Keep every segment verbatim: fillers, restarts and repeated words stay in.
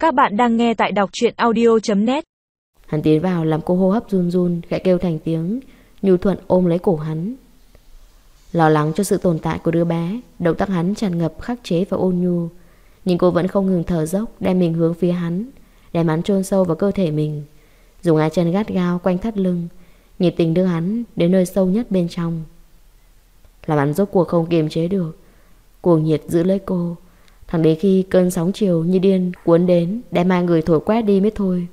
Các bạn đang nghe tại đọc truyện audio chấm net. Hắn tiến vào làm cô hô hấp run run, khẽ kêu thành tiếng. Nhu Thuận ôm lấy cổ hắn. Lo lắng cho sự tồn tại của đứa bé, động tác hắn tràn ngập khắc chế và ôn nhu. Nhưng cô vẫn không ngừng thở dốc, đem mình hướng phía hắn, đem hắn chôn sâu vào cơ thể mình, dùng hai chân gắt gao quanh thắt lưng, nhiệt tình đưa hắn đến nơi sâu nhất bên trong. Làm hắn rốt cuộc không kiềm chế được, cuồng nhiệt giữ lấy cô, thẳng đến khi cơn sóng chiều như điên cuốn đến, đem hai người thổi quét đi mới thôi.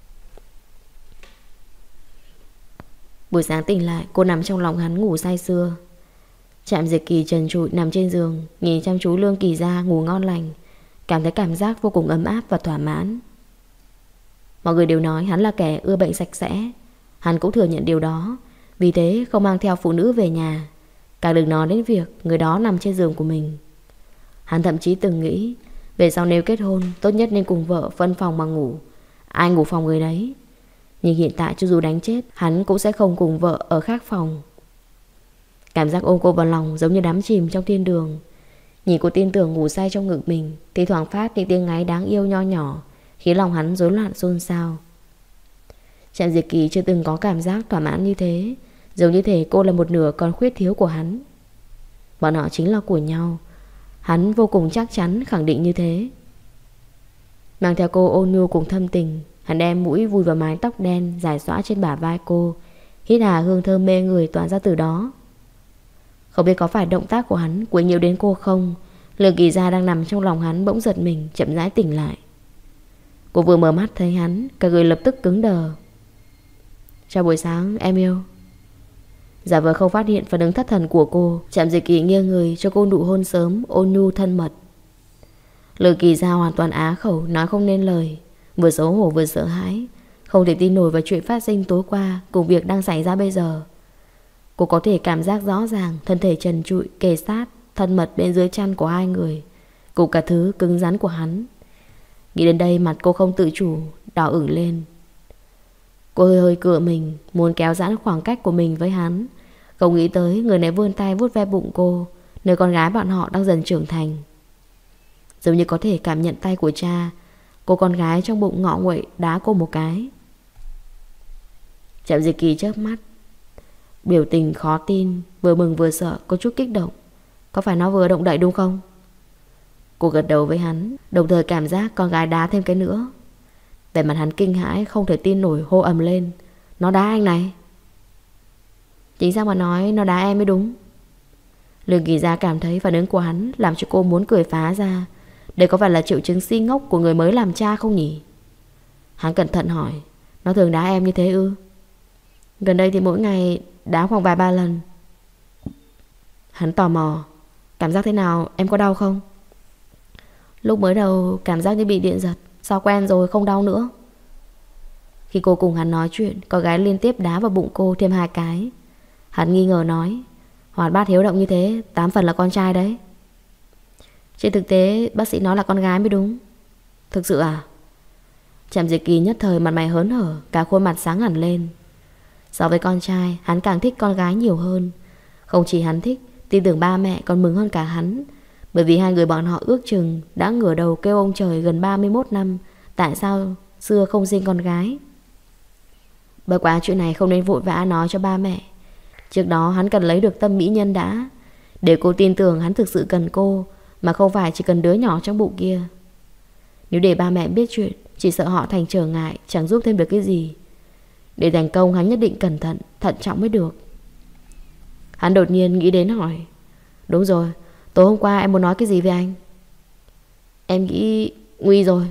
Buổi sáng tỉnh lại, cô nằm trong lòng hắn ngủ say sưa. Trạm Diệt Kỳ trần trụi nằm trên giường, nhìn chăm chú Lương Kỳ Gia ngủ ngon lành, cảm thấy cảm giác vô cùng ấm áp và thỏa mãn. Mọi người đều nói hắn là kẻ ưa bệnh sạch sẽ, hắn cũng thừa nhận điều đó, vì thế không mang theo phụ nữ về nhà, càng đừng nói đến việc người đó nằm trên giường của mình. Hắn thậm chí từng nghĩ, về sau nếu kết hôn, tốt nhất nên cùng vợ phân phòng mà ngủ, ai ngủ phòng người đấy. Nhưng hiện tại cho dù đánh chết, hắn cũng sẽ không cùng vợ ở khác phòng. Cảm giác ôm cô vào lòng giống như đắm chìm trong thiên đường. Nhìn cô tin tưởng ngủ say trong ngực mình, thì thoảng phát những tiếng ngáy đáng yêu nho nhỏ, khiến lòng hắn rối loạn xôn xao. Trạm Diệt Kỳ chưa từng có cảm giác thỏa mãn như thế, giống như thể cô là một nửa còn khuyết thiếu của hắn. Bọn họ chính là của nhau, hắn vô cùng chắc chắn khẳng định như thế. Mang theo cô ôn nhu cùng thâm tình, hắn đem mũi vùi vào mái tóc đen dài xõa trên bả vai cô, hít hà hương thơm mê người tỏa ra từ đó. Không biết có phải động tác của hắn quấy nhiễu đến cô không, Lương Kỳ Gia đang nằm trong lòng hắn bỗng giật mình, chậm rãi tỉnh lại. Cô vừa mở mắt thấy hắn, cả người lập tức cứng đờ. Chào buổi sáng em yêu. Giả vờ không phát hiện phản ứng thất thần của cô, Trạm Diệt Kỳ nghiêng người cho cô nụ hôn sớm, ôn nhu thân mật. Lương Kỳ Gia hoàn toàn á khẩu, nói không nên lời, vừa xấu hổ vừa sợ hãi, không thể tin nổi vào chuyện phát sinh tối qua cùng việc đang xảy ra bây giờ. Cô có thể cảm giác rõ ràng thân thể trần trụi kề sát, thân mật bên dưới chăn của hai người, cùng cả thứ cứng rắn của hắn. Nghĩ đến đây mặt cô không tự chủ đỏ ửng lên. Cô hơi hơi cựa mình, muốn kéo giãn khoảng cách của mình với hắn, không nghĩ tới người này vươn tay vuốt ve bụng cô, nơi con gái bọn họ đang dần trưởng thành. Giống như có thể cảm nhận tay của cha, cô con gái trong bụng ngọ nguậy đá cô một cái. Trạm Diệt Kỳ chớp mắt, biểu tình khó tin, vừa mừng vừa sợ, có chút kích động. Có phải nó vừa động đậy đúng không? Cô gật đầu với hắn, đồng thời cảm giác con gái đá thêm cái nữa. Vẻ mặt hắn kinh hãi, không thể tin nổi, hô ầm lên. Nó đá anh này. Chính xác mà nói, nó đá em mới đúng. Lương Kỳ Gia cảm thấy phản ứng của hắn làm cho cô muốn cười phá ra. Đây có phải là triệu chứng si ngốc của người mới làm cha không nhỉ? Hắn cẩn thận hỏi, nó thường đá em như thế ư? Gần đây thì mỗi ngày đá khoảng vài ba lần. Hắn tò mò, cảm giác thế nào, em có đau không? Lúc mới đầu cảm giác như bị điện giật, sao quen rồi không đau nữa. Khi cô cùng hắn nói chuyện, có gái liên tiếp đá vào bụng cô thêm hai cái. Hắn nghi ngờ nói, hoạt bát hiếu động như thế, tám phần là con trai đấy. Trên thực tế bác sĩ nói là con gái mới đúng. Thực sự à? Trạm Diệt Kỳ nhất thời mặt mày hớn hở, cả khuôn mặt sáng hẳn lên. So với con trai, hắn càng thích con gái nhiều hơn. Không chỉ hắn thích, tin tưởng ba mẹ còn mừng hơn cả hắn, bởi vì hai người bọn họ ước chừng đã ngửa đầu kêu ông trời gần ba mươi mốt năm, tại sao xưa không sinh con gái. Bởi quá chuyện này không nên vội vã nói cho ba mẹ. Trước đó hắn cần lấy được tâm mỹ nhân đã, để cô tin tưởng hắn thực sự cần cô, mà không phải chỉ cần đứa nhỏ trong bụng kia. Nếu để ba mẹ biết chuyện, chỉ sợ họ thành trở ngại, chẳng giúp thêm được cái gì. Để thành công hắn nhất định cẩn thận, thận trọng mới được. Hắn đột nhiên nghĩ đến hỏi, đúng rồi, tối hôm qua em muốn nói cái gì với anh? Em nghĩ nguy rồi.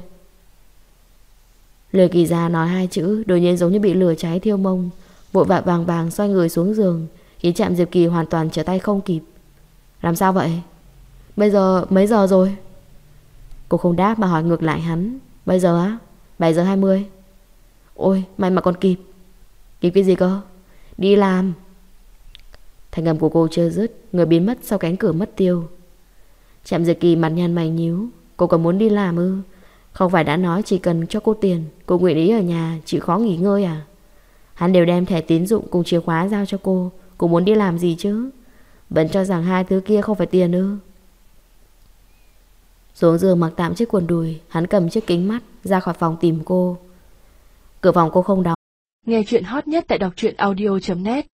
Lương Kỳ Gia nói hai chữ, đột nhiên giống như bị lửa cháy thiêu mông, vội vã vàng vàng xoay người xuống giường, khiến Trạm Diệt Kỳ hoàn toàn trở tay không kịp. Làm sao vậy? Bây giờ mấy giờ rồi? Cô không đáp mà hỏi ngược lại hắn. Bây giờ á? bảy giờ hai mươi. Ôi may mà còn kịp. Kịp cái gì cơ? Đi làm. Thanh âm của cô chưa dứt, người biến mất sau cánh cửa mất tiêu. Trạm Diệt Kỳ mặt nhăn mày nhíu. Cô còn muốn đi làm ư? Không phải đã nói chỉ cần cho cô tiền, cô nguyện ý ở nhà chịu khó nghỉ ngơi à? Hắn đều đem thẻ tín dụng cùng chìa khóa giao cho cô, cô muốn đi làm gì chứ? Vẫn cho rằng hai thứ kia không phải tiền ư? Xuống giường mặc tạm chiếc quần đùi, hắn cầm chiếc kính mắt ra khỏi phòng tìm cô. Cửa phòng cô không đóng. Nghe chuyện hot nhất tại đọc truyện audio chấm net.